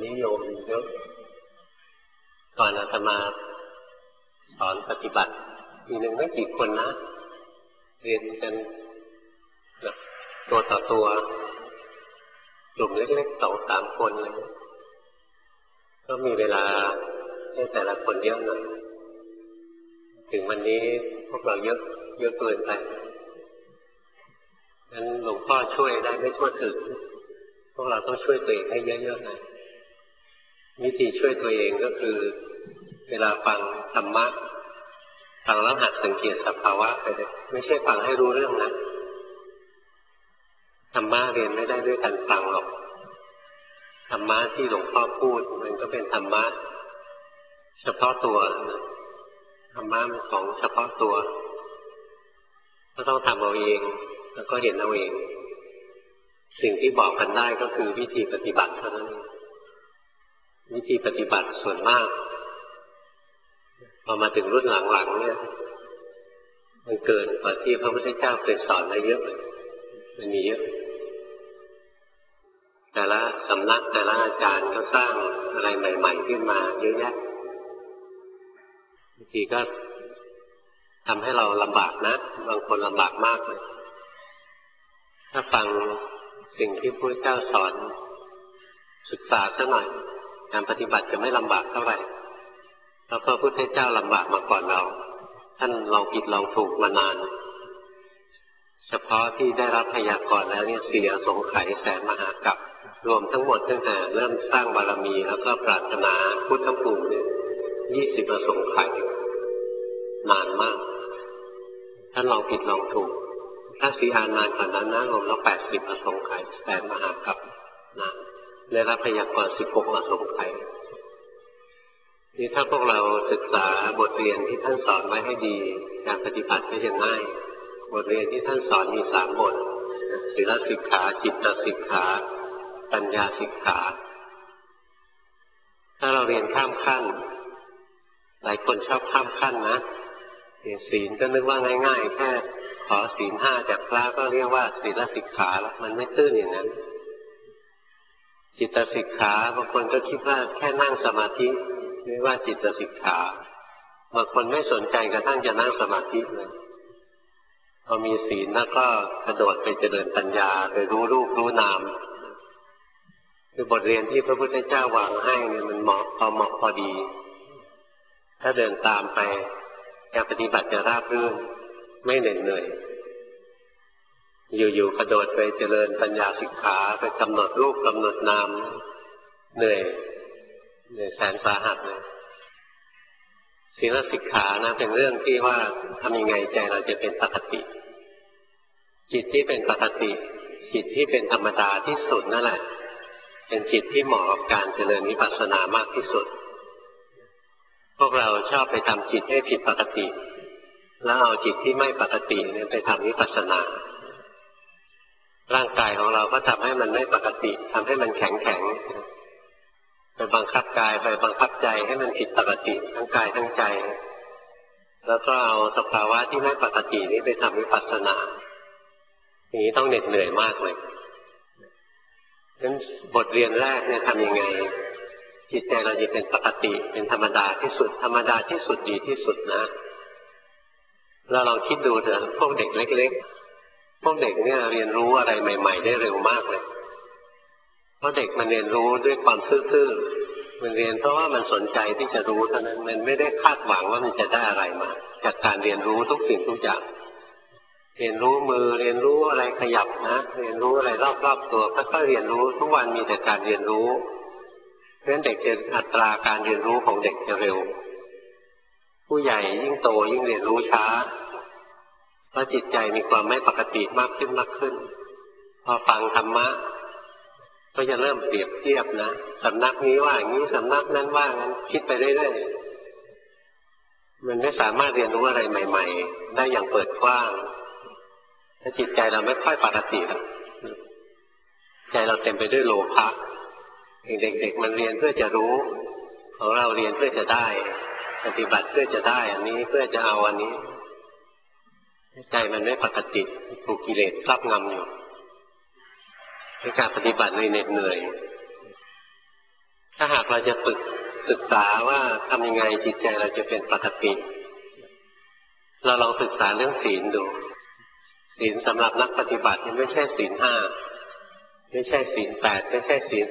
นี้โยมเยอะก่อนอาตมาสอนปฏิบัติทีหนึ่งไม่กี่คนนะเรียนกันตัวต่อตัวกลุ่มเล็กๆ2-3 คนเลยก็มีเวลาให้แต่ละคนเยอะหน่อยถึงวันนี้พวกเราเยอะเกินไปงั้นหลวงพ่อช่วยได้ไม่ทั่วถึงพวกเราต้องช่วยตัวเองให้เยอะๆหน่อยวิธีช่วยตัวเองก็คือเวลาฟังธรรมะฟังแล้วหัดสังเกตสภาวะไปเลยไม่ใช่ฟังให้รู้เรื่องนะธรรมะเรียนไม่ได้ด้วยการฟังหรอกธรรมะที่หลวงพ่อพูดมันก็เป็นธรรมะเฉพาะตัวธรรมะมันของเฉพาะตัวก็ต้องทำเอาเองแล้วก็เห็นเอาเองสิ่งที่บอกกันได้ก็คือวิธีปฏิบัติเท่านั้นวิธีปฏิบัติส่วนมากพอมาถึงรุ่นหลังๆเนี่ยมันเกินกว่าที่พระพุทธเจ้าเคยสอนไว้เยอะเลยมันมีเยอะแต่ละสำนักแต่ละอาจารย์ก็สร้างอะไรใหม่ๆขึ้นมาเยอะแยะบางทีก็ทำให้เราลำบากนะบางคนลำบากมากเลยถ้าฟังสิ่งที่พระพุทธเจ้าสอนศึกษาซะหน่อยการปฏิบัติจะไม่ลำบากเท่าไหร่เพราะพระพุทธเจ้าลำบากมาก่อนเราท่านลองผิดลองถูกมานานเฉพาะที่ได้รับพยากรณ์แล้วเนี่ย4 อสงไขยแสนมหากัปรวมทั้งหมดตั้งแต่เริ่มสร้างบารมีแล้วก็ปรารถนาพุทธภูมิเนี่ย20 อสงไขยนานมากท่านลองผิดลองถูกถ้าสีอานานกว่านั้นนะรวมแล้ว80 อสงไขยแสนมหากัปนะได้รับพยากรณ์16 อสงไขยนี่ถ้าพวกเราศึกษาบทเรียนที่ท่านสอนไว้ให้ดีการปฏิบัติก็จะง่ายบทเรียนที่ท่านสอนมี3 บทศีลสิกขาจิตสิกขาปัญญาสิกขาถ้าเราเรียนข้ามขั้นหลายคนชอบข้ามขั้นนะศีลก็นึกว่าง่ายๆแค่ขอศีล 5จากพระก็เรียกว่าศีลสิกขาแล้วมันไม่ตื้นอย่างนั้นจิตสิกขาบางคนก็คิดว่าแค่นั่งสมาธิเรียกว่าจิตสิกขาบางคนไม่สนใจกระทั่งจะนั่งสมาธิเลยพอมีศีลแล้วก็กระโดดไปเจริญปัญญาไปรู้รูปรู้นามคือบทเรียนที่พระพุทธเจ้าวางให้เนี่ยมันเหมาะพอดีถ้าเดินตามไปการปฏิบัติจะราบรื่นไม่เหน็ดเหนื่อยอยู่ๆกระโดดไปเจริญปัญญาสิกขาไปกำหนดรูปกำหนดนามเหนื่อยแสนสาหัสเลยศีลสิกขานะเป็นเรื่องที่ว่าทำยังไงใจเราจะเป็นปกติจิตที่เป็นปกติจิตที่เป็นธรรมดาที่สุดนั่นแหละเป็นจิตที่เหมาะกับการเจริญวิปัสสนามากที่สุดพวกเราชอบไปทำจิตให้ผิดปกติแล้วเอาจิตที่ไม่ปกติเนี่ยไปทำวิปัสสนาร่างกายของเราก็ทำให้มันไม่ปกติทำให้มันแข็งไปบังคับกายไปบังคับใจให้มันผิดปกติทั้งกายทั้งใจแล้วก็เอาสภาวะที่ไม่ปกตินี้ไปทำวิปัสสนาอย่างนี้ต้องเหน็ดเหนื่อยมากเลยฉะนั้นบทเรียนแรกเนี่ยทำยังไงจิตใจเราจะเป็นปกติเป็นธรรมดาที่สุดธรรมดาที่สุดดีที่สุดนะแล้วลองคิดดูเถอะพวกเด็กเล็กๆพวกเด็กเนี่ยเรียนรู้อะไรใหม่ๆได้เร็วมากเลยเพราะเด็กมันเรียนรู้ด้วยความซื่อๆมันเรียนเพราะว่ามันสนใจที่จะรู้เท่านั้นมันไม่ได้คาดหวังว่ามันจะได้อะไรมาจากการเรียนรู้ทุกสิ่งทุกอย่างเรียนรู้มือเรียนรู้อะไรขยับนะเรียนรู้อะไรรอบๆตัวค่อยๆเรียนรู้ทุกวันมีแต่การเรียนรู้เพราะฉะนั้นเด็กจะอัตราการเรียนรู้ของเด็กจะเร็วผู้ใหญ่ยิ่งโตยิ่งเรียนรู้ช้าเพราะจิตใจมีความไม่ปกติมากขึ้นพอฟังธรรมะก็จะเริ่มเปรียบเทียบนะสำนักนี้ว่าอย่างนี้สำนักนั้นว่างั้นคิดไปเรื่อยๆมันไม่สามารถเรียนรู้อะไรใหม่ๆได้อย่างเปิดกว้างถ้าจิตใจเราไม่ค่อยปกติใจเราเต็มไปด้วยโลภะเด็กๆมันเรียนเพื่อจะรู้ของเราเรียนเพื่อจะได้ปฏิบัติเพื่อจะได้อันนี้เพื่อจะเอาอันนี้ใจมันไม่ปกติถูกกิเลสครอบงำอยู่ในการปฏิบัติเลยเหน็ดเหนื่อยถ้าหากเราจะศึกษาว่าทำยังไงจิตใจเราจะเป็นปกติเราลองศึกษาเรื่องศีลดูศีลสำหรับนักปฏิบัติไม่ใช่ศีล5ไม่ใช่ศีล8ไม่ใช่ศีล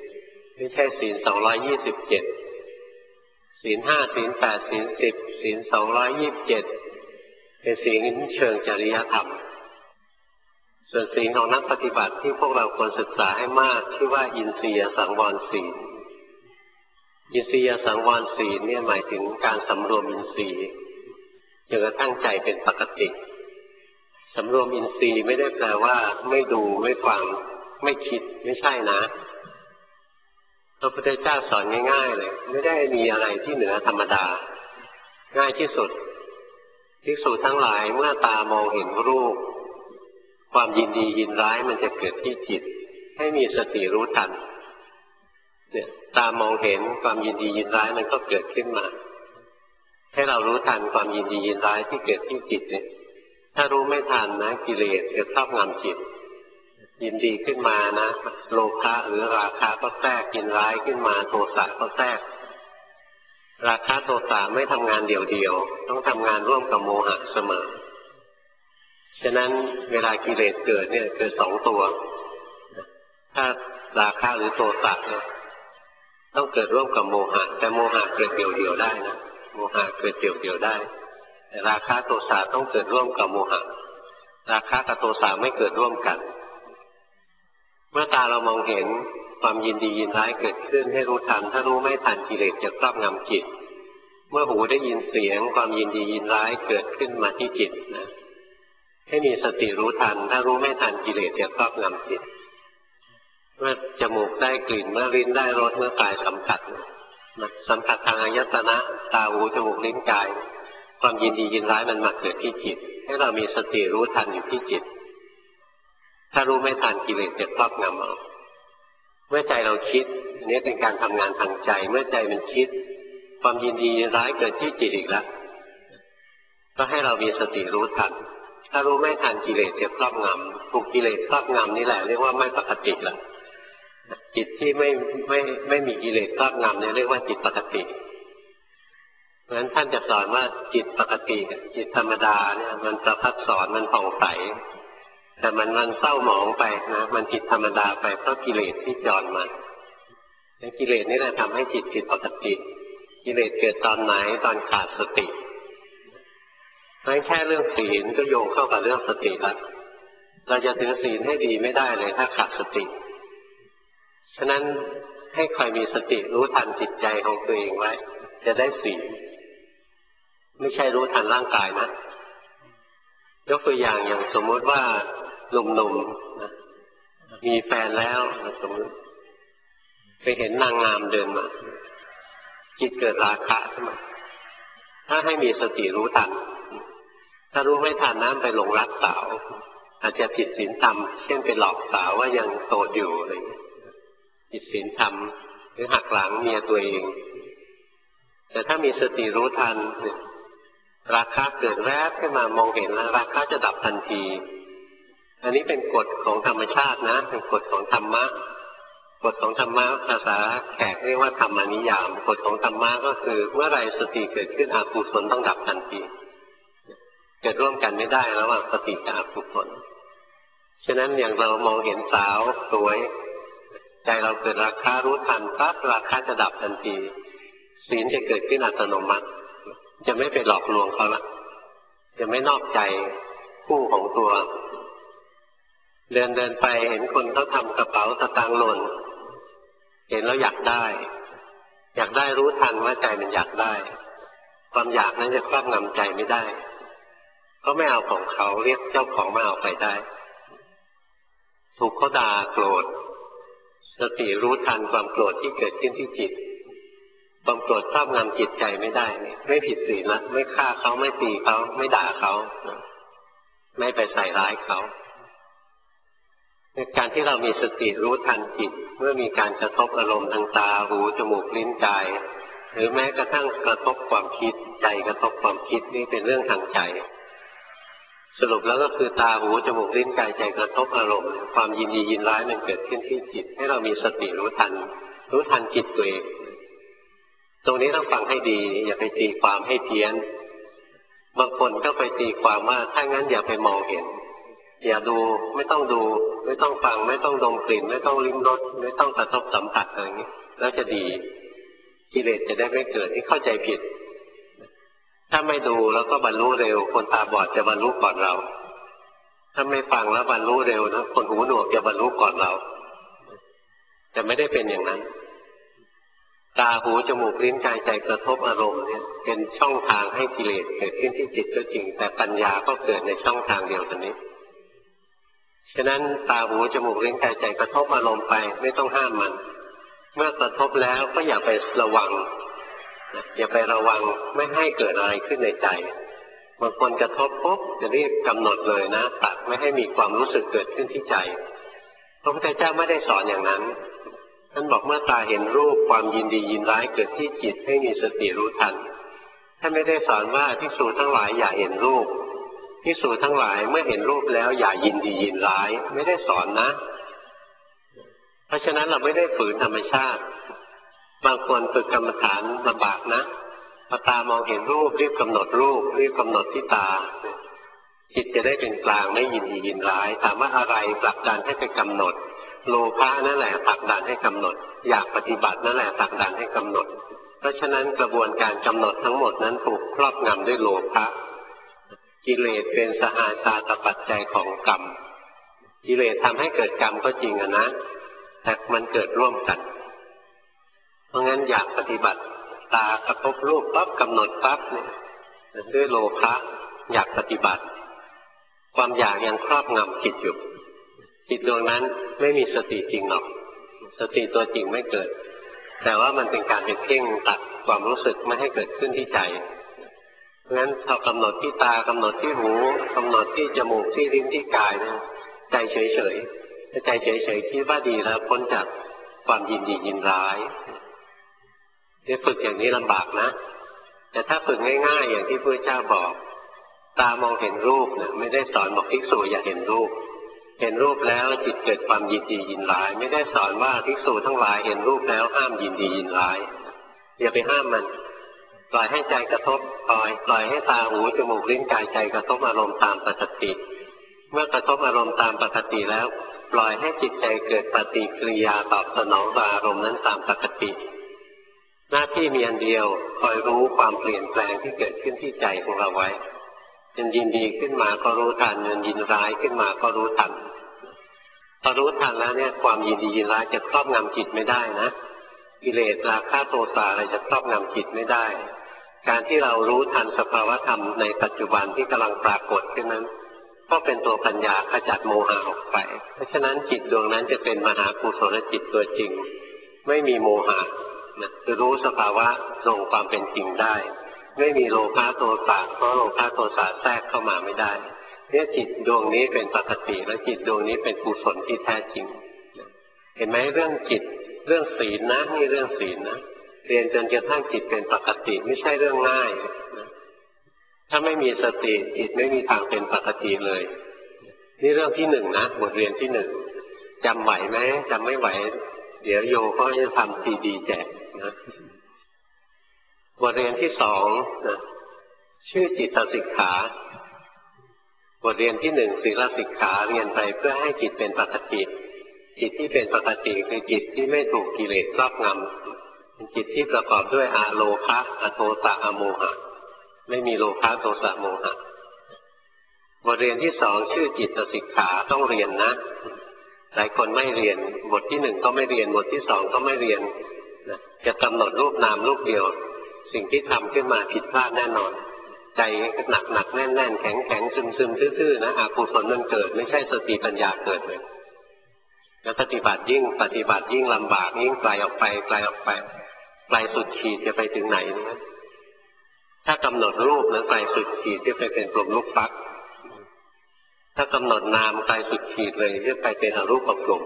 10ไม่ใช่ศีล227ศีล5ศีล8ศีล10ศีล227เป็นศีลเชิงจริยธรรมส่วนศีลของนักปฏิบัติที่พวกเราควรศึกษาให้มากชื่อว่าอินทรียสังวรศีลอินทรียสังวรศีลเนี่ยหมายถึงการสำรวมอินทรีย์จนกระทั่งใจเป็นปกติสำรวมอินทรีย์ไม่ได้แปลว่าไม่ดูไม่ฟังไม่คิดไม่ใช่นะพระพุทธเจ้าสอนง่ายๆเลยไม่ได้มีอะไรที่เหนือธรรมดาง่ายที่สุดภิกษุทั้งหลายเมื่อตามองเห็นรูปความยินดียินร้ายมันจะเกิดที่จิตให้มีสติรู้ทันเนี่ยตามองเห็นความยินดียินร้ายมันก็เกิดขึ้นมาให้เรารู้ทันความยินดียินร้ายที่เกิดที่จิตเนี่ยถ้ารู้ไม่ทันนะกิเลสจะครอบงำจิตยินดีขึ้นมานะโลภะหรือราคะก็แทรกยินร้ายขึ้นมาโทสะก็แทรกราคะโทสะไม่ทำงานเดี่ยวๆต้องทำงานร่วมกับโมหะเสมอฉะนั้นเวลากิเลสเกิดเนี่ยเกิด2ตัวถ้าราคะหรือโทสะเนี่ยต้องเกิดร่วมกับโมหะแต่โมหะเกิดเดี่ยวๆได้นะโมหะเกิดเดี่ยวๆได้แต่ราคะโทสะต้องเกิดร่วมกับโมหะราคะกับโทสะไม่เกิดร่วมกันเมื่อตาเรามองเห็นความยินดียินร้ายเกิดขึ้นให้รู้ทันถ้ารู้ไม่ทันกิเลสจะครอบงำจิตเมื่อหูได้ยินเสียงความยินดียินร้ายเกิดขึ้นมาที่จิตนะให้มีสติรู้ทันถ้ารู้ไม่ทันกิเลสจะครอบงำจิตเมื่อจมูกได้กลิ่นเมื่อลิ้นได้รสเมื่อกายสัมผัสสัมผัสทางอายตนะตาหูจมูกลิ้นกายความยินดียินร้ายมันมาเกิดที่จิตให้เรามีสติรู้ทันอยู่ที่จิตถ้ารู้ไม่ทันกิเลสจะครอบงำเอาเมื่อใจเราคิดอันนี้เป็นการทำงานทางใจเมื่อใจมันคิดความยินดียินร้ายเกิดที่จิตอีกแล้วก็ให้เรามีสติรู้ทันถ้ารู้ไม่ทันกิเลสจะครอบงำถูกกิเลสครอบงำนี่แหละเรียกว่าไม่ปกติแล้วจิตที่ไม่มีกิเลสครอบงำเนี่ยเรียกว่าจิตปกติเพราะฉะนั้นท่านจะสอนว่าจิตปกติจิตธรรมดาเนี่ยมันประภัสสอนมันผ่องใสแต่มันเศร้าหมองไปนะมันจิตธรรมดาไปเพราะกิเลสที่จรมากิเลสนี่แหละทำให้จิตผิดปกติกิเลสเกิดตอนไหนตอนขาดสติไม่แค่เรื่องศีลก็โยงเข้ากับเรื่องสติแล้วเราจะถึงศีลให้ดีไม่ได้เลยถ้าขาดสติฉะนั้นให้คอยมีสติรู้ทันจิตใจของตัวเองไว้จะได้ศีลไม่ใช่รู้ทันร่างกายนะยกตัวอย่างสมมติว่าหนุ่มๆมีแฟนแล้วสมมติไปเห็นนางงามเดินมาจิตเกิดราคะขึ้นมาถ้าให้มีสติรู้ทันถ้ารู้ไม่ทันน้ำไปหลงรักสาวอาจจะผิดศีลธรรมเช่นไปหลอกสาวว่ายังโสดอยู่อะไรผิดศีลธรรมหรือหักหลังเมียตัวเองแต่ถ้ามีสติรู้ทันราคะเกิดแวบขึ้นมามองเห็นแล้วราคะจะดับทันทีอันนี้เป็นกฎของธรรมชาตินะเป็นกฎของธรรมะกฎของธรรมะภาษาแขกเรียกว่าธรรมนิยามกฎของธรรมะก็คือเมื่อไรสติเกิดขึ้นอกุศลต้องดับทันทีเกิดร่วมกันไม่ได้ระหว่างสติกับอกุศลฉะนั้นอย่างเรามองเห็นสาวสวยใจเราเกิดราคะรู้ทันปั๊บราคะจะดับทันทีศีลจะเกิดขึ้นอัตโนมัติจะไม่ไปหลอกลวงเขาละจะไม่นอกใจคู่ของตัวเดินไปเห็นคนเขาทำกระเป๋าสตางค์หล่นเห็นแล้วอยากได้รู้ทันว่าใจมันอยากได้ความอยากนั้นจะครอบงำใจไม่ได้เขาไม่เอาของเขาเรียกเจ้าของมาเอาไปได้ถูกเขาด่าโกรธสติรู้ทันความโกรธที่เกิดขึ้นที่จิตความโกรธครอบงำจิตใจไม่ได้ไม่ผิดศีลนะไม่ฆ่าเขาไม่ตีเขาไม่ด่าเขาไม่ไปใส่ร้ายเขาการที่เรามีสติรู้ทันจิตเมื่อมีการกระทบอารมณ์ทางตาหูจมูกลิ้นกายหรือแม้กระทั่งกระทบความคิดใจกระทบความคิดนี่เป็นเรื่องทางใจสรุปแล้วก็คือตาหูจมูกลิ้นกายใจกระทบอารมณ์ความยินดียินร้ายมันเกิดขึ้นที่จิตให้เรามีสติรู้ทันรู้ทันจิตตัวเองตรงนี้ต้องฟังให้ดีอย่าไปตีความให้เพี้ยนบางคนก็ไปตีความว่าถ้างั้นอย่าไปมองเห็นอย่าดูไม่ต้องดูไม่ต้องฟังไม่ต้องดมกลิ่นไม่ต้องลิ้มรสไม่ต้องกระทบสัมผัสอะไรอย่างนี้แล้วจะดีกิเลสจะได้ไม่เกิดที่เข้าใจผิดถ้าไม่ดูแล้วก็บรรลุเร็วคนตาบอดจะบรรลุก่อนเราถ้าไม่ฟังแล้วบรรลุเร็วนะคนหูหนวกจะบรรลุก่อนเราแต่ไม่ได้เป็นอย่างนั้นตาหูจมูกลิ้นกายใจกระทบอารมณ์เนี่ยเป็นช่องทางให้กิเลสเกิดขึ้นที่จิตก็จริงแต่ปัญญาก็เกิดในช่องทางเดียวกันนี้ฉะนั้นตาหูจมูกลิ้นกายใจกระทบอารมณ์ไปไม่ต้องห้ามมันเมื่อกระทบแล้วก็อย่าไประวังอย่าไประวังไม่ให้เกิดอะไรขึ้นในใจบางคนกระทบปุ๊บจะรีบกำหนดเลยนะตัดไม่ให้มีความรู้สึกเกิดขึ้นที่ใจพระพุทธเจ้าไม่ได้สอนอย่างนั้นท่านบอกเมื่อตาเห็นรูปความยินดียินร้ายเกิดที่จิตให้มีสติรู้ทันท่านไม่ได้สอนว่าภิกษุทั้งหลายอย่าเห็นรูปภิกษุทั้งหลายเมื่อเห็นรูปแล้วอย่ายินดียินร้ายไม่ได้สอนนะเพราะฉะนั้นเราไม่ได้ฝืนธรรมชาติบางคนฝึกกรรมฐานลำบากนะพอตามองเห็นรูปรีบกำหนดรูปรีบกำหนดที่ตาจิตจะได้เป็นกลางไม่ยินดียินร้ายถามว่าอะไรผลักดันให้ไปกำหนดโลภะนั่นแหละผลักดันให้กำหนดอยากปฏิบัตินั่นแหละผลักดันให้กำหนดเพราะฉะนั้นกระบวนการกำหนดทั้งหมดนั้นถูกครอบงำด้วยโลภะกิเลสเป็นสหาชาตปัจจัยของกรรมกิเลสทำให้เกิดกรรมก็จริงนะแต่มันเกิดร่วมกันเพราะงั้นอยากปฏิบัติตากระทบรูปปั๊บกำหนดปั๊บเนี่ยด้วยโลภะอยากปฏิบัติความอยากยังครอบงำจิตอยู่จิตดวงนั้นไม่มีสติจริงหรอกสติตัวจริงไม่เกิดแต่ว่ามันเป็นการเป็นเพ่งตัดความรู้สึกไม่ให้เกิดขึ้นที่ใจเพราะงั้นพอกำหนดที่ตากำหนดที่หูกำหนดที่จมูกที่ลิ้นที่กายเนี่ยใจเฉยๆใจเฉยๆคิดว่าดีแล้วพ้นจากความยินดียินร้ายเนี่ยฝึกอย่างนี้ลำบากนะแต่ถ้าฝึกง่ายๆอย่างที่พระเจ้าบอกตามองเห็นรูปเนี่ยไม่ได้สอนบอกภิกษุอย่าเห็นรูปเห็นรูปแล้วจิตเกิดความยินดียินร้ายไม่ได้สอนว่าภิกษุทั้งหลายเห็นรูปแล้วห้ามยินดียินร้ายอย่าไปห้ามมันปล่อยให้ใจกระทบปล่อยให้ตาหูจมูกลิ้นกายใจกระทบอารมณ์ตามปกติเมื่อกระทบอารมณ์ตามปกติแล้วปล่อยให้จิตใจเกิดปฏิกิริยาตอบสนองต่ออารมณ์นั้นตามปกติหน้าที่มีอันเดียวคอยรู้ความเปลี่ยนแปลงที่เกิดขึ้นที่ใจของเราไว้มันยินดีขึ้นมาก็รู้ทันมันยินร้ายขึ้นมาก็รู้ทันพอรู้ทันแล้วเนี่ยความยินดียินร้ายจะครอบงำจิตไม่ได้นะกิเลสราคะโทสะอะไรจะครอบงำจิตไม่ได้การที่เรารู้ทันสภาวธรรมในปัจจุบันที่กำลังปรากฏขึ้นนั้นก็เป็นตัวปัญญาขจัดโมหะออกไปเพราะฉะนั้นจิตดวงนั้นจะเป็นมหากุศลจิตตัวจริงไม่มีโมหะจะรู้สภาวะตรงความเป็นจริงได้ไม่มีโลภะโทสะเพราะโลภะโทสะแทรกเข้ามาไม่ได้เนี่ยจิตดวงนี้เป็นปกติและจิตดวงนี้เป็นกุศลที่แท้จริงเห็นไหมเรื่องจิตเรื่องศีลนะนี่เรื่องศีลนะเรียนจนกระทั่งจิตเป็นปกติไม่ใช่เรื่องง่ายถ้าไม่มีสติจิตไม่มีทางเป็นปกติเลยนี่เรื่องที่หนึ่งนะบทเรียนที่หนึ่งจำไหวไหมจำไม่ไหวเดี๋ยวโยก็จะทำซีดีแจกนะบทเรียนที่สองนะชื่อจิตสิกขาบทเรียนที่หนึ่งศีลสิกขาเรียนไปเพื่อให้จิตเป็นปกติจิตที่เป็นปกติคือจิตที่ไม่ถูกกิเลสครอบงำเป็นจิตที่ประกอบด้วยอโลภะอโทสะอโมหะไม่มีโลภะโทสะโมหะบทเรียนที่สองชื่อจิตสิกขาต้องเรียนนะหลายคนไม่เรียนบทที่หนึ่งก็ไม่เรียนบทที่สองก็ไม่เรียนจะกำหนดรูปนามรูปเดียวสิ่งที่ทำขึ้นมาผิดพลาดแน่นอนใจหนักแน่นแข็งซึมทื่อๆนะอกุศลมันเกิดไม่ใช่สติปัญญาเกิดเลยแล้วปฏิบัติยิ่งลำบากยิ่งไกลออกไปไกลสุดขีดจะไปถึงไหนนะถ้ากำหนดรูปแล้วไกลสุดขีดจะไปเป็นกลมลูกฟักถ้ากำหนดนามไกลสุดขีดเลยจะไปเป็นอรูปกลม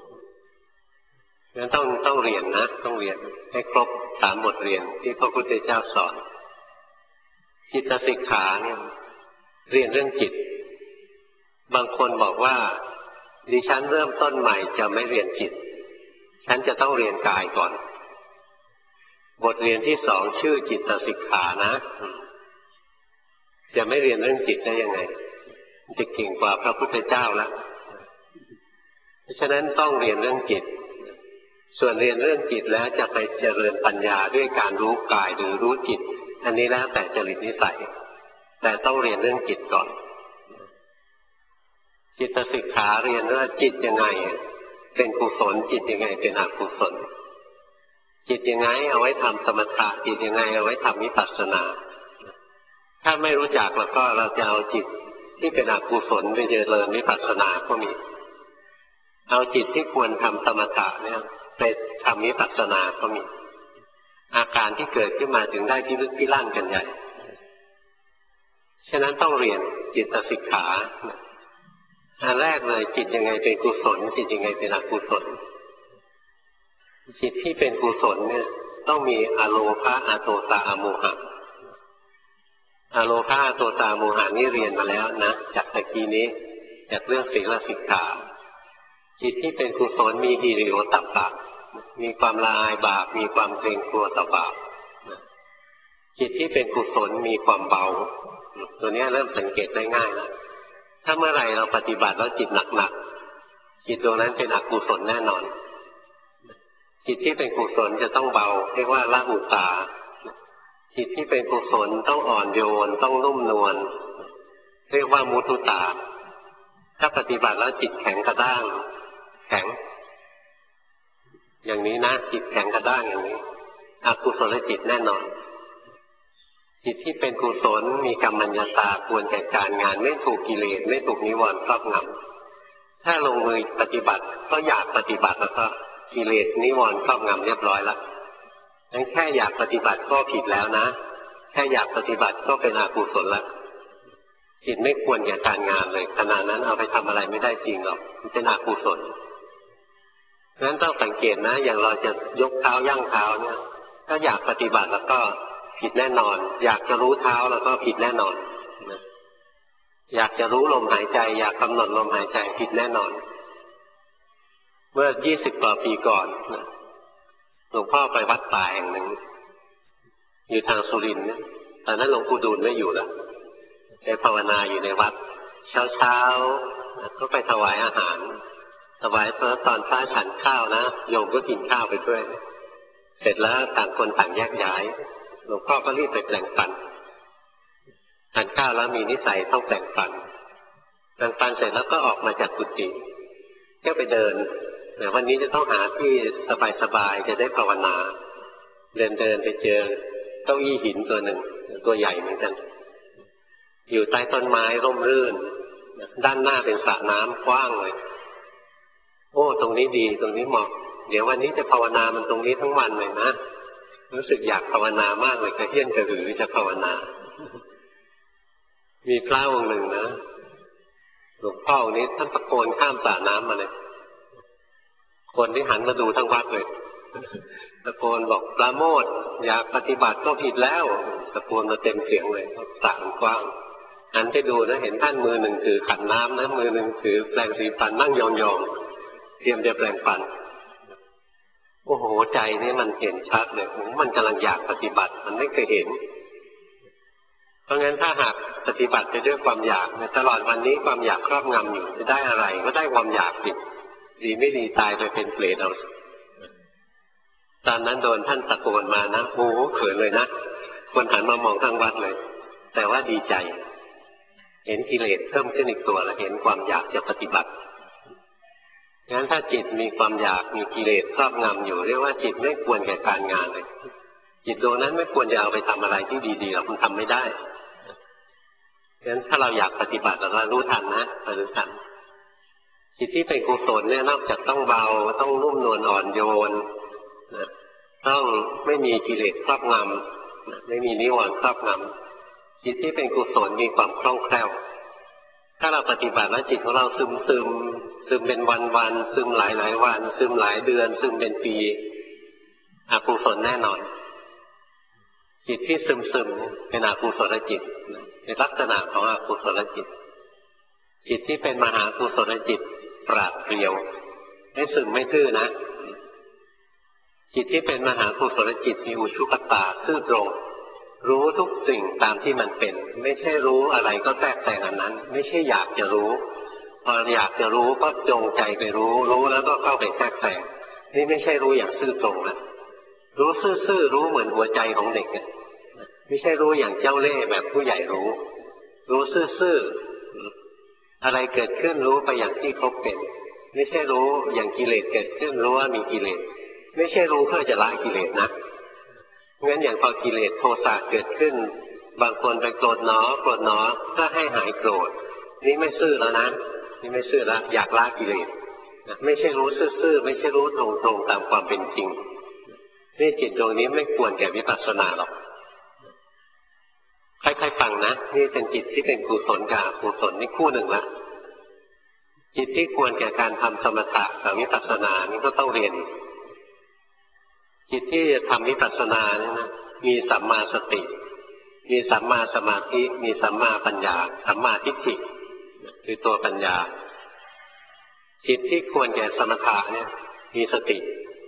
งั้นต้องเรียนนะต้องเรียนให้ครบ3บทเรียนที่พระพุทธเจ้าสอนจิตสิกขาเนี่ยเรียนเรื่องจิตบางคนบอกว่าดิฉันเริ่มต้นใหม่จะไม่เรียนจิตฉันจะต้องเรียนกายก่อนบทเรียนที่สองชื่อจิตสิกขานะจะไม่เรียนเรื่องจิตได้ยังไงจะเก่งกว่าพระพุทธเจ้าแล้วเพราะฉะนั้นต้องเรียนเรื่องจิตส่วนเรียนเรื่องจิตแล้วจะไปเจริญปัญญาด้วยการรู้กายหรือรู้จิตอันนี้แล้วแต่จริตนิสัยแต่ต้องเรียนเรื่องจิตก่อนจิตสิกขาเรียนว่าจิตยังไงเป็นกุศลจิตยังไงเป็นอกุศลจิตยังไงเอาไว้ทำสมถะจิตยังไงเอาไว้ทำวิปัสสนาถ้าไม่รู้จักแล้วก็เราจะเอาจิตที่เป็นอกุศลไปเจริญวิปัสสนาก็มีเอาจิตที่ควรทำสมถะเนี่ยไปทำวิปัสสนาก็มีอาการที่เกิดขึ้นมาถึงได้พิลึกพิลั่นกันใหญ่ฉะนั้นต้องเรียนจิตสิกขาอันแรกเลยจิตยังไงเป็นกุศลจิตยังไงเป็นอกุศลจิตที่เป็นกุศลเนี่ยต้องมีอโลภะอโทสะอโมหะอโลภะอโทสะอโมหะนี่เรียนมาแล้วนะจากตะกี้นี้จากเรื่องศีลสิกขาจิตที่เป็นกุศลมีหิริโอตตัปปะมีความละอายบาปมีความเกรงกลัวต่อบาปจิตที่เป็นกุศลมีความเบาตัวนี้เริ่มสังเกตได้ง่ายแล้วถ้าเมื่อไหร่เราปฏิบัติแล้วจิตหนักๆจิตดวงนั้นเป็นอกุศลแน่นอนจิตที่เป็นกุศลจะต้องเบาเรียกว่าละหุตาจิตที่เป็นกุศลต้องอ่อนโยนต้องนุ่มนวลเรียกว่ามุทุตาถ้าปฏิบัติแล้วจิตแข็งกระด้างแข็งอย่างนี้นะจิตแข็งกระด้างอย่างนี้อกุศลจิตแน่นอนจิตที่เป็นกุศลมีกัมมัญญตาควรแก่การงานไม่ถูกกิเลสไม่ถูกนิวรณ์ครอบงำถ้าลงมือปฏิบัติก็อยากปฏิบัติแล้วก็กิเลสนิวรณ์ครอบงำเรียบร้อยแล้วงั้นแค่อยากปฏิบัติก็ผิดแล้วนะแค่อยากปฏิบัติก็เป็นอกุศลแล้วจิตไม่ควรแก่การงานเลยขณะนั้นเอาไปทำอะไรไม่ได้จริงหรอกมันเป็นอกุศลงั้นต้องสังเกตนะอย่างเราจะยกเท้าย่างเท้าเนี่ยถ้าอยากปฏิบัติแล้วก็ผิดแน่นอนอยากจะรู้เท้าแล้วก็ผิดแน่นอนอยากจะรู้ลมหายใจอยากกำหนดลมหายใจผิดแน่นอนเมื่อ20 กว่าปีก่อนหลวงพ่อไปวัดป่าแห่งหนึ่งอยู่ทางสุรินทร์ตอนนั้นหลวงปู่ดูลไม่อยู่แล้วไปภาวนาอยู่ในวัดเช้าก็ไปถวายอาหารถวายตอนพระฉันข้าวนะโยมก็กินข้าวไปด้วยเสร็จแล้วต่างคนต่างแยกย้ายหลวงพ่อก็รีบไปแปรงฟันฉันข้าวแล้วมีนิสัยต้องแปรงฟันเสร็จแล้วก็ออกมาจากกุฏิก็ไปเดินวันนี้จะต้องหาที่สบายๆจะได้ภาวนาเดินไปเจอเก้าอี้หินตัวหนึ่งตัวใหญ่เหมือนกันอยู่ใต้ต้นไม้ร่มรื่นด้านหน้าเป็นสระน้ำกว้างเลยโอ้ตรงนี้ดีตรงนี้เหมาะเดี๋ยววันนี้จะภาวนามันตรงนี้ทั้งวันเลยนะรู้สึกอยากภาวนามากเลยกระเฮี้ยนกระหือจะภาวนามีพระองค์หนึ่งนะหลวงพ่อองค์นี้ท่านตะโกนข้ามสระน้ำมาเลยคนที่หันมาดูทั้งวัดเลยตะโกนบอกปราโมทย์อยากปฏิบัติก็ผิดแล้วตะโกนมาเต็มเสียงเลยสระกว้างหันไปดูนะเห็นท่านมือหนึ่งถือขันน้ำนะมือหนึ่งถือแปรงสีฟันนั่งยองๆเตรียมจะแปรงฟันโอ้โหใจนี่มันเห็นชัดเลยมันกำลังอยากปฏิบัติมันไม่เคยเห็นเพราะงั้นถ้าหากปฏิบัติไปด้วยความอยากตลอดวันนี้ความอยากครอบงำอยู่จะได้อะไรก็ได้ความอยากสิดีไม่ดีตายไปเป็นเปรตเอาตอนนั้นโดนท่านตะโกนมานะโอ้เขินเลยนะคนหันมามองทั้งวัดเลยแต่ว่าดีใจเห็นกิเลสเพิ่มขึ้นอีกตัวแล้วเห็นความอยากจะปฏิบัติงั้นถ้าจิตมีความอยากมีกิเลสครอบงำอยู่เรียกว่าจิตไม่ควรแก่การงานเลยจิตดวงนั้นไม่ควรจะเอาไปทำอะไรที่ดีๆหรอกมันทำไม่ได้งั้นถ้าเราอยากปฏิบัติเรารู้ทันนะรู้ทันจิตที่เป็นกุศลเนี่ยนอกจากต้องเบาต้องนุ่มนวลอ่อนโยนต้องไม่มีกิเลสครอบงำไม่มีนิวรณ์ครอบงำจิตที่เป็นกุศลมีความคล่องแคล่วถ้าเราปฏิบัติแล้วจิตของเราซึมเป็นวันๆซึมหลายวันซึมหลายเดือนซึมเป็นปีอกุศลแน่นอนจิตที่ซึมเป็นอกุศลจิตเป็นลักษณะของอกุศลจิตจิตที่เป็นมหากุศลจิตปราดเปรียวไม่ซึมไม่ทื่อนะจิตที่เป็นมหากุศลจิตมีอุชุกตาซื่อตรงรู้ทุกสิ่งตามที่มันเป็นไม่ใช่รู้อะไรก็แทรกแซงอันนั้นไม่ใช่อยากจะรู้พออยากจะรู้ก็จงใจไปรู้แล้วก็เข้าไปแทรกแซงนี่ไม่ใช่รู้อย่างซื่อตรงนะรู้ซื่อๆรู้เหมือนหัวใจของเด็กไม่ใช่รู้อย่างเจ้าเล่ห์แบบผู้ใหญ่รู้ซื่อๆอะไรเกิดขึ้นรู้ไปอย่างที่เขาเป็นไม่ใช่รู้อย่างกิเลสเกิดขึ้นรู้ว่ามีกิเลสไม่ใช่รู้เพื่อจะละกิเลสนะงั้นอย่างพอกิเลสโทสะเกิดขึ้นบางคนไปโกรธหนอเพื่อให้หายโกรธนี่ไม่ซื่อแล้วนะนี่ไม่ซื่อแล้วอยากละกิเลสไม่ใช่รู้ซื่อๆไม่ใช่รู้ตรงๆตามความเป็นจริงนี่จิตดวงนี้ไม่ควรแก่วิปัสสนาหรอกค่อยๆฟังนะนี่เป็นจิตที่เป็นกุศลกับอกุศลนี่คู่หนึ่งละจิตที่ควรแก่การทำสมถะกับวิปัสสนานี่ก็ต้องเรียนจิตที่จะทำวิปัสสนาเนี่ยนะมีสัมมาสติมีสัมมาสมาธิมีสัมมาปัญญาสัมมาทิฏฐิคือตัวปัญญาจิตที่ควรแก่สมถะเนี่ยมีสติ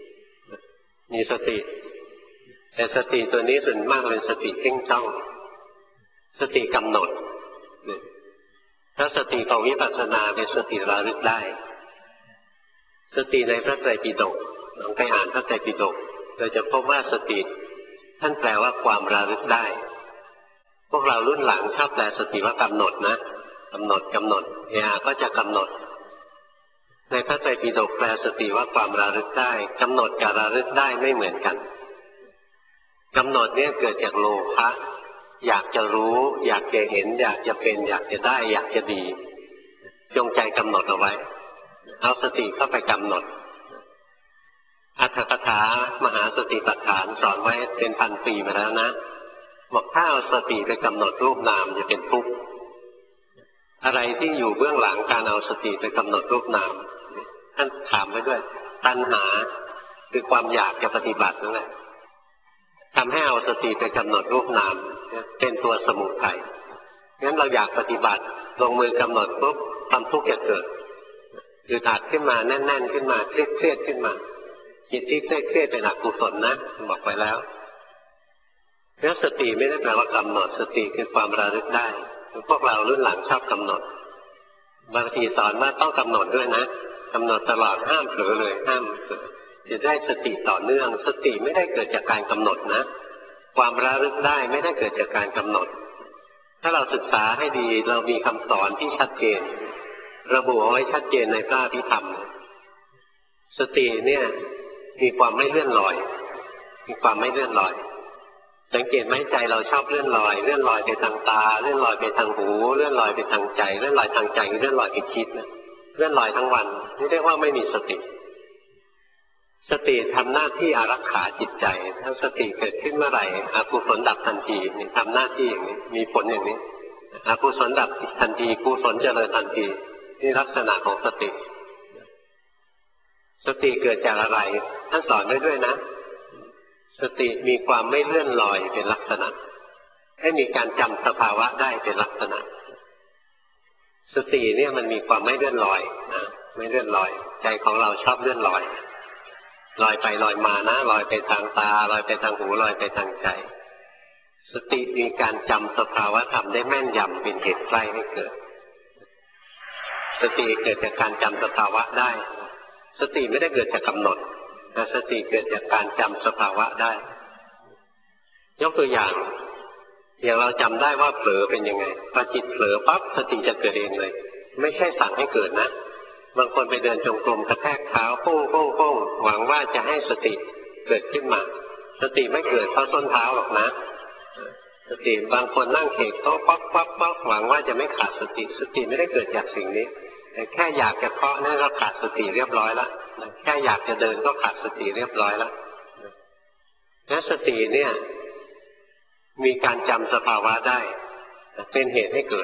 แต่สติตัวนี้ส่วนมากเป็นสติเพ่งจ้องสติกำหนดถ้าสติของวิปัสสนาเป็นสติระลึกได้สติในพระไตรปิฎกลองไปอ่านพระไตรปิฎกเราจะพบว่าสติท่านแปลว่าความระลึกได้พวกเรารุ่นหลังชอบแปลสติว่ากำหนดนะกำหนดก็จะกำหนดในพระไตรปิฎกแปลสติว่าความระลึกได้กำหนดกับระลึกได้ไม่เหมือนกันกำหนดเนี่ยเกิดจากโลภะอยากจะรู้อยากจะเห็นอยากจะเป็นอยากจะได้อยากจะดีจงใจกำหนดเอาไว้เอาสติเข้าไปกำหนดอรรถกถามหาสติปัฏฐานสอนไว้เป็นพันปีมาแล้วนะบอกถ้าเอาสติไปกำหนดรูปนามจะเป็นทุกข์อะไรที่อยู่เบื้องหลังการเอาสติไปกำหนดรูปนามท่านถามไว้ด้วยตัณหาคือความอยากจะปฏิบัตินั่นแหละทำให้เอาสติไปกำหนดรูปนามเป็นตัวสมุทัยงั้นเราอยากปฏิบัติลงมือกำหนดปุ๊บความทุกข์จะเกิดคืออัดขึ้นมาแน่นๆขึ้นมาเครียดขึ้นมาจิตที่เครียดเป็นอกุศลนะบอกไปแล้วแล้วสติไม่ได้แปลว่ากำหนดสติคือความระลึกได้พวกเรารุ่นหลังชอบกำหนดบางทีสอนว่าต้องกำหนดด้วยนะกำหนดตลอดห้ามเผลอเลยห้ามเผลอจะได้สติต่อเนื่องสติไม่ได้เกิดจากการกำหนดนะความระลึกได้ไม่ได้เกิดจากการกำหนดถ้าเราศึกษาให้ดีเรามีคำสอนที่ชัดเจนระบุเอาไว้ชัดเจนในพระอภิธรรมสติเนี่ยมีความไม่เลื่อนลอยมีความไม่เลื่อนลอยสังเกตไหมใจเราชอบเลื่อนลอยไปทางตาเลื่อนลอยไปทางหูเลื่อนลอยไปทางใจเลื่อนลอยทางใจเลื่อนลอยไปคิดนะเลื่อนลอยทั้งวันนี่เรียกว่าไม่มีสติสติทำหน้าที่อารักขาจิตใจถ้าสติเกิดขึ้นเมื่อไหร่อกุศลดับทันทีนี่ทำหน้าที่อย่างนี้มีผลอย่างนี้อกุศลดับทันทีกุศลเจริญทันทีนี่ลักษณะของสติสติเกิดจากอะไรท่านสอนไว้ด้วยนะสติมีความไม่เลื่อนลอยเป็นลักษณะให้มีการจำสภาวะได้เป็นลักษณะสติเนี่ยมันมีความไม่เลื่อนลอยนะไม่เลื่อนลอยใจของเราชอบเลื่อนลอยลอยไปลอยมานะลอยไปทางตาลอยไปทางหูลอยไปทางใจสติมีการจำสภาวะธรรมได้แม่นยำเป็นเหตุใกล้ให้เกิดสติเกิดจากการจำสภาวะได้สติไม่ได้เกิดจากกำหนดแต่สติเกิดจากการจำสภาวะได้ยกตัวอย่างเราจำได้ว่าเผลอเป็นยังไงพอจิตเผลอปั๊บสติจะเกิดเองเลยไม่ใช่สั่งให้เกิดนะบางคนไปเดินจงกรมกระแทกเท้าโป้งหวังว่าจะให้สติเกิดขึ้นมาสติไม่เกิดเพราะส้นเท้าหรอกนะสติบางคนนั่งเขกโต๊ะป๊อกหวังว่าจะไม่ขาดสติไม่ได้เกิดจากสิ่งนี้แต่แค่อยากจะเคาะนั่นก็ขาดสติเรียบร้อยแล้วแค่อยากจะเดินก็ขาดสติเรียบร้อยแล้วและสติเนี่ยมีการจำสภาวะได้เป็นเหตุให้เกิด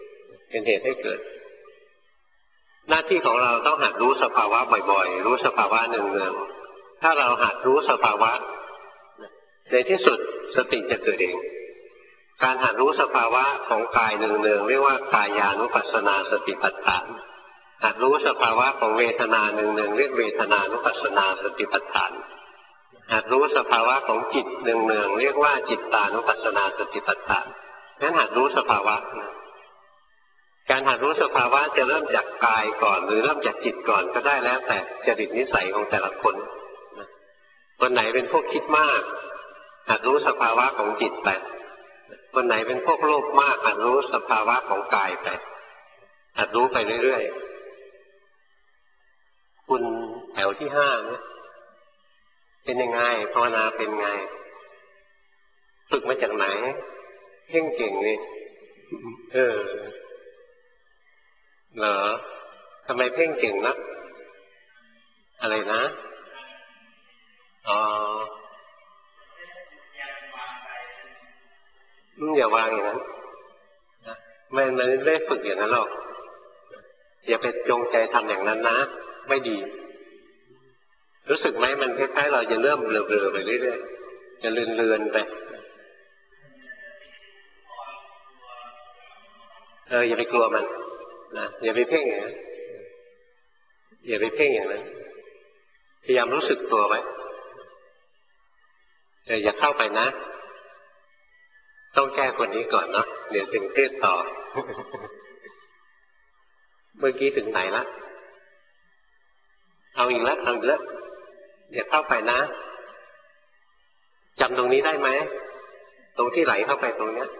หน้าที่ของเราต้องหัดรู้สภาวะบ่อยๆรู้สภาวะเนืองๆถ้าเราหัดรู้สภาวะในที่สุดสติจะเกิดเองการหัดรู้สภาวะของกายเนืองๆเรียกว่ากายานุปัสสนาสติปัฏฐานหัดรู้สภาวะของเวทนาเนืองๆเรียกเวทนานุปัสสนาสติปัฏฐานหัดรู้สภาวะของจิตเนืองๆเรียกว่าจิตตานุปัสสนาสติปัฏฐานงั้นหัดรู้สภาวะการหัดรู้สภาวะจะเริ่มจากกายก่อนหรือเริ่มจากจิตก่อนก็ได้แล้วแต่จริตนิสัยของแต่ละคนคนไหนเป็นพวกคิดมากหัดรู้สภาวะของจิตไปคนไหนเป็นพวกโลภมากหัดรู้สภาวะของกายไปหัดรู้ไปเรื่อยๆคุณแถวที่ห้าเนี่ยเป็นยังไงภาวนาเป็นไงฝึกมาจากไหนเพ่งเก่งนี่เหรอทำไมเพ่งเก่งนะอะไรนะอ๋ออย่าวางอย่างนั้นไม่ได้ฝึกอย่างนั้นหรอกอย่าไปจงใจทำอย่างนั้นนะไม่ดีรู้สึกไหมมันคล้ายๆเราจะเริ่มเบลอๆไปเรื่อยๆจะเลือนๆไปอย่าไปกลัวมันนะอย่าไปเพ่งอย่างนั้นอย่าไปเพ่งอย่างนั้นพยายามรู้สึกตัวไว้อย่าเข้าไปนะต้องแก้คนนี้ก่อนเนาะเดี๋ยวถึงเทศต่อ เมื่อกี้ถึงไหนละเอาอีกแล้วอย่าเข้าไปนะจำตรงนี้ได้ไหมตรงที่ไหลเข้าไปตรงเนี้ย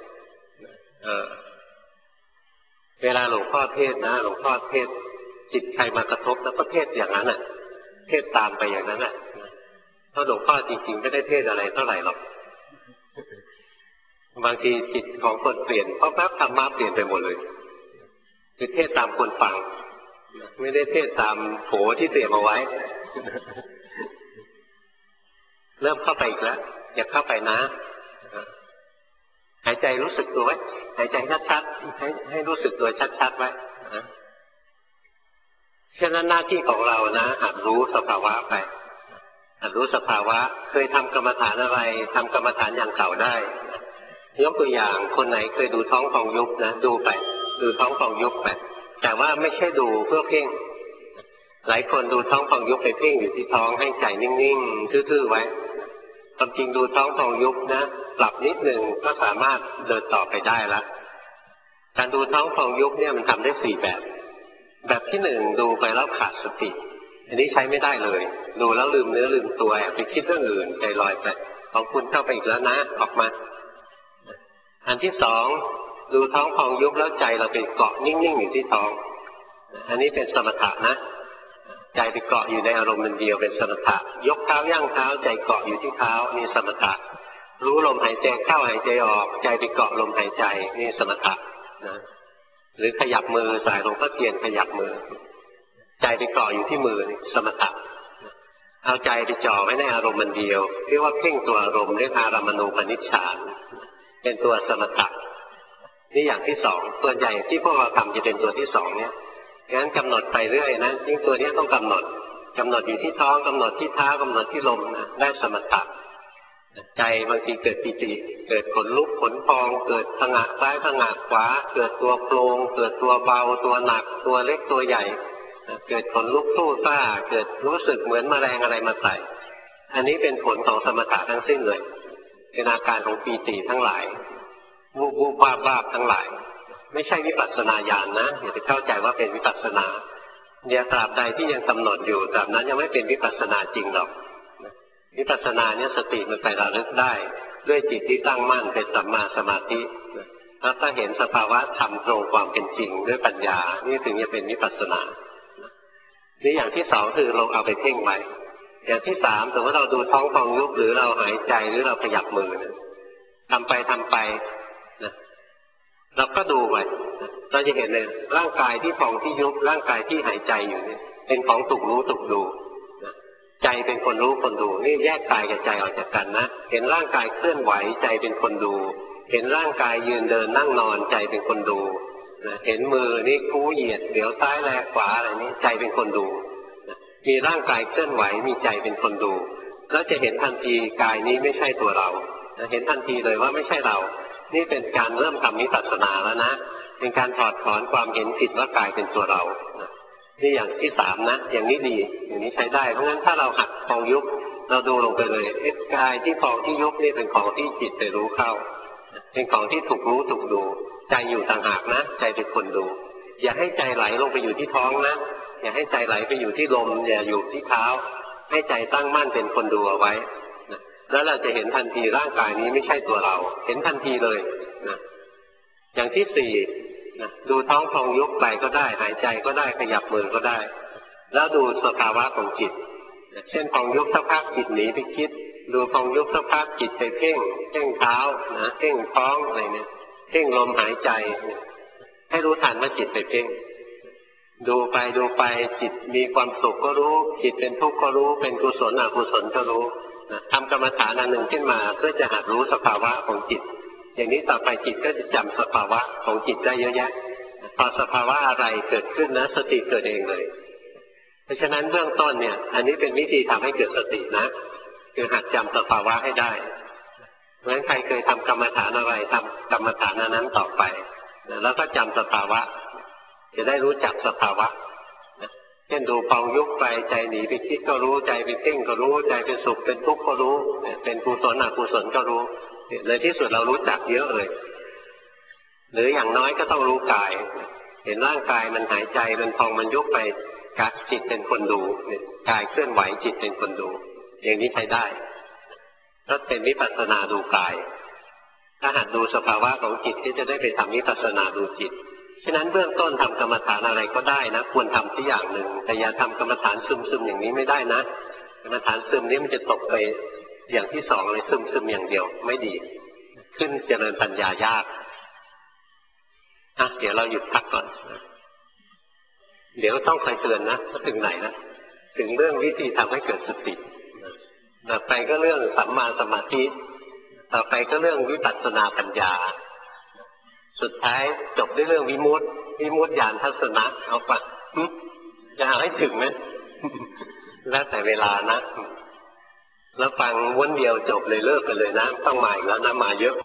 เวลาหลวงพ่อเทศนะหลวงพ่อเทศจิตใครมากระทบแล้วก็เทศอย่างนั้นเทศตามไปอย่างนั้นเพราะหลวงพ่อจริงๆไม่ได้เทศอะไรเท่าไหร่หรอกบางทีจิตของคนเปลี่ยนเพราะแป๊บธรรมะเปลี่ยนไปหมดเลยคือเทศตามคนฟังไม่ได้เทศตามโผที่เตรียมเอาไว้เริ่มเข้าไปอีกแล้วอย่าเข้าไปนะหายใจรู้สึกตัวไว้หายใจชัดๆให้รู้สึกตัวชัดๆไว้ฉะนั้นหน้าที่ของเรานะหัดรู้สภาวะไปหัดรู้สภาวะเคยทำกรรมฐานอะไรทำกรรมฐานอย่างเก่าได้ยกตัวอย่างคนไหนเคยดูท้องพองยุบนะดูไปดูท้องพองยุบไปแต่ว่าไม่ใช่ดูเพื่อเพ่งหลายคนดูท้องพองยุบไปเพ่งอยู่ที่ท้องให้ใจนิ่งๆทื่อๆไว้ความจริงดูท้องพองยุบนะปรับนิดหนึ่งก็สามารถเดินต่อไปได้ละการดูท้องพองยุบเนี่ยมันทำได้4แบบที่1ดูไปแล้วขาดสติอันนี้ใช้ไม่ได้เลยดูแล้วลืมเนื้อลืมตัวไปคิดเรื่องอื่นใจลอยไปของคุณเข้าไปอีกแล้วนะออกมาอันที่2ดูท้องพองยุบแล้วใจเราไปเกาะนิ่งๆอยู่ที่ท้องอันนี้เป็นสมถะนะใจไปเกาะอยู่ในอารมณ์เดียวเป็นสมถะยกเท้าย่างเท้าใจเกาะอยู่ที่เท้านี่สมถะรู้ลมหายใจเข้าหายใจออกใจไปเกาะลมหายใจนี่สมถะนะหรือขยับมือสายหลวงพ่อเทียนขยับมือใจไปเกาะอยู่ที่มือนี่สมถะเอาใจไปจ่อไว้ในอารมณ์เดียวเรียกว่าเพ่งตัวอารมณ์เรียกอารามณูปนิชฌานเป็นตัวสมถะนี่อย่างที่2ส่วนใหญ่ที่พวกเราทำจะเป็นตัวที่2เนี่ยงั้นกำหนดไปเรื่อยนะยิ่งตัวนี้ต้องกำหนดอยู่ที่ท้องกำหนดที่เท้ากำหนดที่ลมนะได้สมถะใจบางทีเกิดปิติเกิดขนลุกขนพองเกิดผงะซ้ายผงะขวาเกิดตัวโปร่งเกิดตัวเบาตัวหนักตัวเล็กตัวใหญ่เกิดขนลุกสู้ซ่าเกิดรู้สึกเหมือนแมลงอะไรมาไต่อันนี้เป็นผลของสมถะทั้งสิ้นเลยเป็นอาการของปีติทั้งหลายวูบวาบทั้งหลายไม่ใช่วิปัสสนาญาณนะอย่าไปเข้าใจว่าเป็นวิปัสสนาเนี่ยตราบใดที่ยังกำหนดอยู่ตราบนั้นยังไม่เป็นวิปัสสนาจริงหรอกวิปัสสนาเนี่ยสติมันไประลึกได้ด้วยจิตที่ตั้งมั่นเป็นสัมมาสมาธิแล้วก็เห็นสภาวะธรรมตรงความเป็นจริงด้วยปัญญานี่ถึงจะเป็นวิปัสสนานี่อย่างที่2คือเราเอาไปเพ่งไว้อย่างที่3สมมติเราดูท้องพองยุบหรือเราหายใจหรือเราขยับมือทำไปนะเราก็ดูไปเราจะเห็นเลยร่างกายที่พองที่ยุบร่างกายที่หายใจอยู่เนี่ยเป็นของถูกรู้ถูกดูใจเป็นคนรู้คนดูนี่แยกกายกับใจออกจากกันนะเห็นร่างกายเคลื่อนไหวใจเป็นคนดูเห็นร่างกายยืนเดินนั่งนอนใจเป็นคนดูเห็นมือนี่คู่เหยียดเดี๋ยวซ้ายแลขวาอะไรนี่ใจเป็นคนดูมีร่างกายเคลื่อนไหวมีใจเป็นคนดูแล้วจะเห็นทันทีกายนี้ไม่ใช่ตัวเราเห็นทันทีเลยว่าไม่ใช่เรานี่เป็นการเริ่มทำวิปัสสนาแล้วนะเป็นการถอดถอนความเห็นผิดว่ากายเป็นตัวเรานี่อย่างที่3นะอย่างนี้ดีอย่างนี้ใช้ได้เพราะงั้นถ้าเราหัดพองยุบเราดูลงไปเลยกายที่พองที่ยุบนี่เป็นของที่จิตไปรู้เข้าเป็นของที่ถูกรู้ถูกดูใจอยู่ต่างหากนะใจเป็นคนดูอย่าให้ใจไหลลงไปอยู่ที่ท้องนะอย่าให้ใจไหลไปอยู่ที่ลมอย่าอยู่ที่เท้าให้ใจตั้งมั่นเป็นคนดูเอาไว้แล้วเราจะเห็นทันทีร่างกายนี้ไม่ใช่ตัวเราเห็นทันทีเลยนะอย่างที่สี่นะดูท้องพองยุบไปก็ได้หายใจก็ได้ขยับมือก็ได้แล้วดูสภาวะของจิตเช่นพองยุบสักพักจิตหนีไปคิดดูพองยุบสักพักจิตไปเพ่งเท้านะเพ่งท้องอะไรเนี่ยเพ่งลมหายใจให้รู้ทันว่าจิตไปเพ่งดูไปจิตมีความสุขก็รู้จิตเป็นทุกข์ก็รู้เป็นกุศลอกุศลก็รู้ทำกรรมฐานอันหนึ่งขึ้นมาเพื่อจะหัดรู้สภาวะของจิตอย่างนี้ต่อไปจิตก็จะจำสภาวะของจิตได้เยอะแยะพอสภาวะอะไรเกิดขึ้นนะสติเกิดเองเลยเพราะฉะนั้นเบื้องต้นเนี่ยอันนี้เป็นวิธีทำให้เกิดสตินะคือหัดจำสภาวะให้ได้เพราะฉะนั้นใครเคยทำกรรมฐานอะไรทำกรรมฐานนั้นต่อไปแล้วก็จำสภาวะจะได้รู้จักสภาวะเช่นดูพองยุบไปใจหนีไปคิดก็รู้ใจไปเพ่งก็รู้ใจเป็นสุขเป็นทุกข์ก็รู้เป็นกุศลอกุศลก็รู้ในที่สุดเรารู้จักเยอะเลยหรืออย่างน้อยก็ต้องรู้กายเห็นร่างกายมันหายใจมันพองมันยุบไปจิตเป็นคนดูกายเคลื่อนไหวจิตเป็นคนดูอย่างนี้ใช้ได้ก็เป็นวิปัสสนาดูกายถ้าหัดดูสภาวะของจิตที่จะได้ไปทำวิปัสสนาดูจิตฉะนั้นเบื้องต้นทำกรรมฐานอะไรก็ได้นะควรทำที่อย่างหนึ่งแต่อย่าทำกรรมฐานซึมๆอย่างนี้ไม่ได้นะกรรมฐานซึมนี้มันจะตกไปอย่างที่สองเลยซึมๆอย่างเดียวไม่ดีขึ้นเจริญปัญญายากเดี๋ยวเราหยุดพักก่อนเดี๋ยวต้องไปเตือนนะถึงไหนนะถึงเรื่องวิธีทำให้เกิดสติต่อไปก็เรื่องสัมมาสมาธิต่อไปก็เรื่องวิปัสสนาปัญญาสุดท้ายจบด้วยเรื่องวิมุตติญาณทัศนะเอาปะจะเอาให้ถึงไหม แล้วแต่เวลานะแล้วฟังวนเดียวจบเลยเลิกกันเลยนะต้องมาอีกแล้วนะมาเยอะ